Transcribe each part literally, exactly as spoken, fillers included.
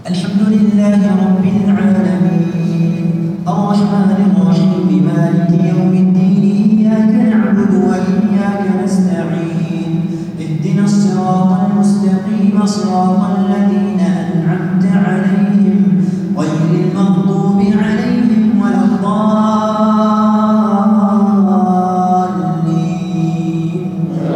الحمد لله رب العالمين الرحمن الرحيم مالك يوم الدين إياك نعبد وإياك نستعين اهدنا الصراط المستقيم صراط الذين أنعمت عليهم غير المغضوب عليهم ولا الضالين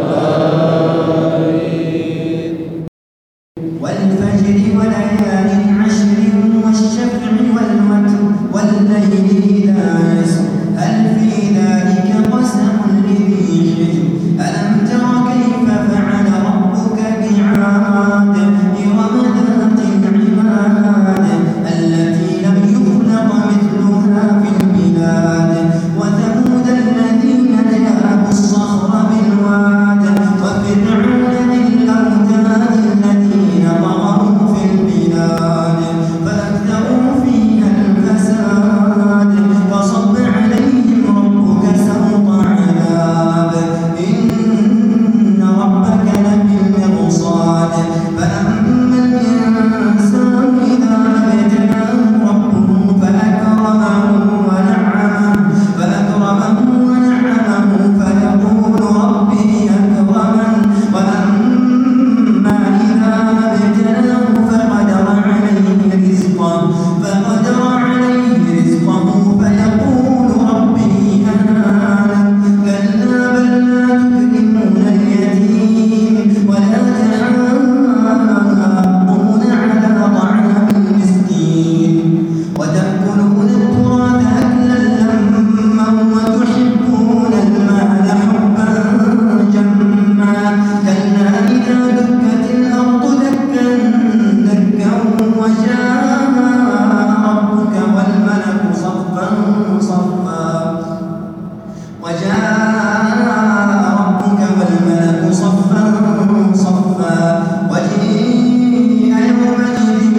والفجر وليال عشر والشفع والوتر والليل إذا يسر هل في ذلك قسم لذي حجر ألم تر كيف فعل ربك بعاد إرم ذات العماد التي لم يخلق مثلها في البلاد وثمود الذين جابوا الصخر بالواد وفرعون ذي الأوتاد الذين طغوا في البلاد فأكثروا فيها الفساد فصب عليهم ربك سوط عذاب إن ربك لبالمرصاد فأما الإنسان إذا ما ابتلاه ربه فأكرمه ونعمه فأكرمه ونعمه فيقول ربي أكرمن وأما إذا ما ابتلاه فقدر عليه رزقه فقدر عليه رزقه فيقول ربي أهانن كلا بل لا تكرمون اليتيم ولا تحاضون على طعام المسكين وتأكلون التراث أكلا لما وتحبون المال حبا جما كلا إذا دكت الأرض دكا دكا وجاء ربك والملك صفا صفا وجاء ربك والملك صفا صفا وجيء يومئذ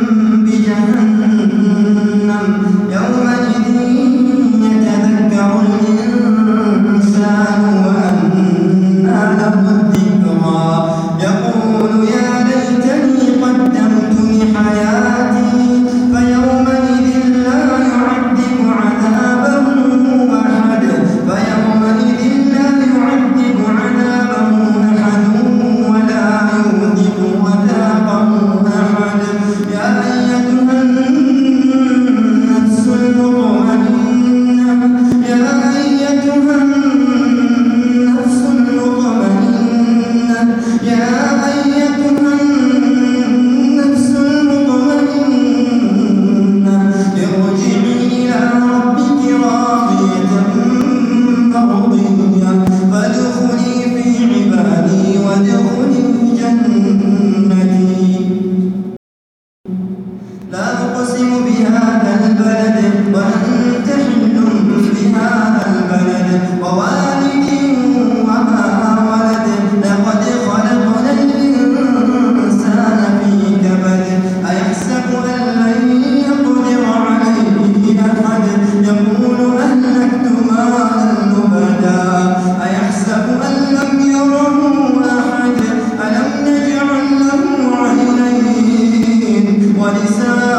بجهنم يومئذ يتذكر الإنسان وأنى له الذكرى يقول يا ليتني قدمت لحياتي فيومئذ لا يعذب عذابه أحد فيومئذ لا يعذب عذابه أحد ولا يوثق وثاقه أحد يا أيتها النفس المطمئنة يا أيتها النفس المطمئنة يا أيتها النفس المطمئنة ارجعي إلى ربك راضية مرضية فادخلي في عبادي وادخلي جنتي لا أقسم بهذا البلد وأنت حل بهذا البلد ووالد وما ولد لقد خلقنا الإنسان في كبد أيحسب أن لن يقدر عليه أحد يقول أهلكت مالا لبدا أيحسب أن لم يره أحد ألم نجعل له عينين ولسانا